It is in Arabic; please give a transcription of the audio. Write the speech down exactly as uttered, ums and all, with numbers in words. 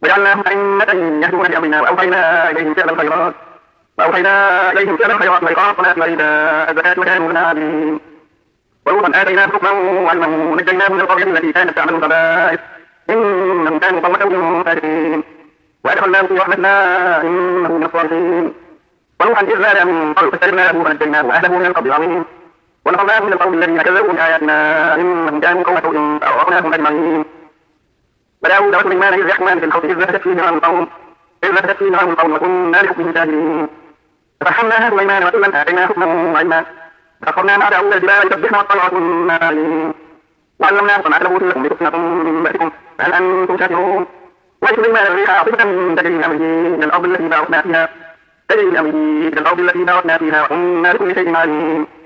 وجعلناهم أئمة يهدون بأمرنا وأوحينا إليهم فعل الخيرات وأوحينا إليهم فعل الخيرات وإقام الصلاة وإيتاء الزكاة وكانوا لنا عابدين. ولوطا آتيناه حكما وعلما ونجيناه من القرية التي كانت تعمل الخبائث إنهم كانوا قوم سوء فاسقين وأدخلناه في رحمتنا إنه من الصالحين. ونوحا إذ نادى من قبل فاستجبنا له فنجيناه وأهله من القوم العظيم ونصرناه من القوم الذين كذبوا بآياتنا إنهم كانوا قوم سوء فأغرقناهم أجمعين. وداود وسليمان إذ يحكمان في الحوض إذ نفدت فيه نعم القوم إذ نفدت فيه نعم القوم وكنا لحكمهم شاهدين. ففهمناها سليمان وكلا آتيناه حكما وعلما فأخذنا مع داود الجبال يسبحن والطير كنا عالمين وعلمناه صنعة لبوس لكم لتسكنكم من بأسكم فهل أنتم شاكرون. ولسليمان الريح عاصفة تجري من أمره إلى الأرض التي باركنا فيها تجري من أمره إلى الأرض التي باركنا فيها وكنا لكل شيء عليم.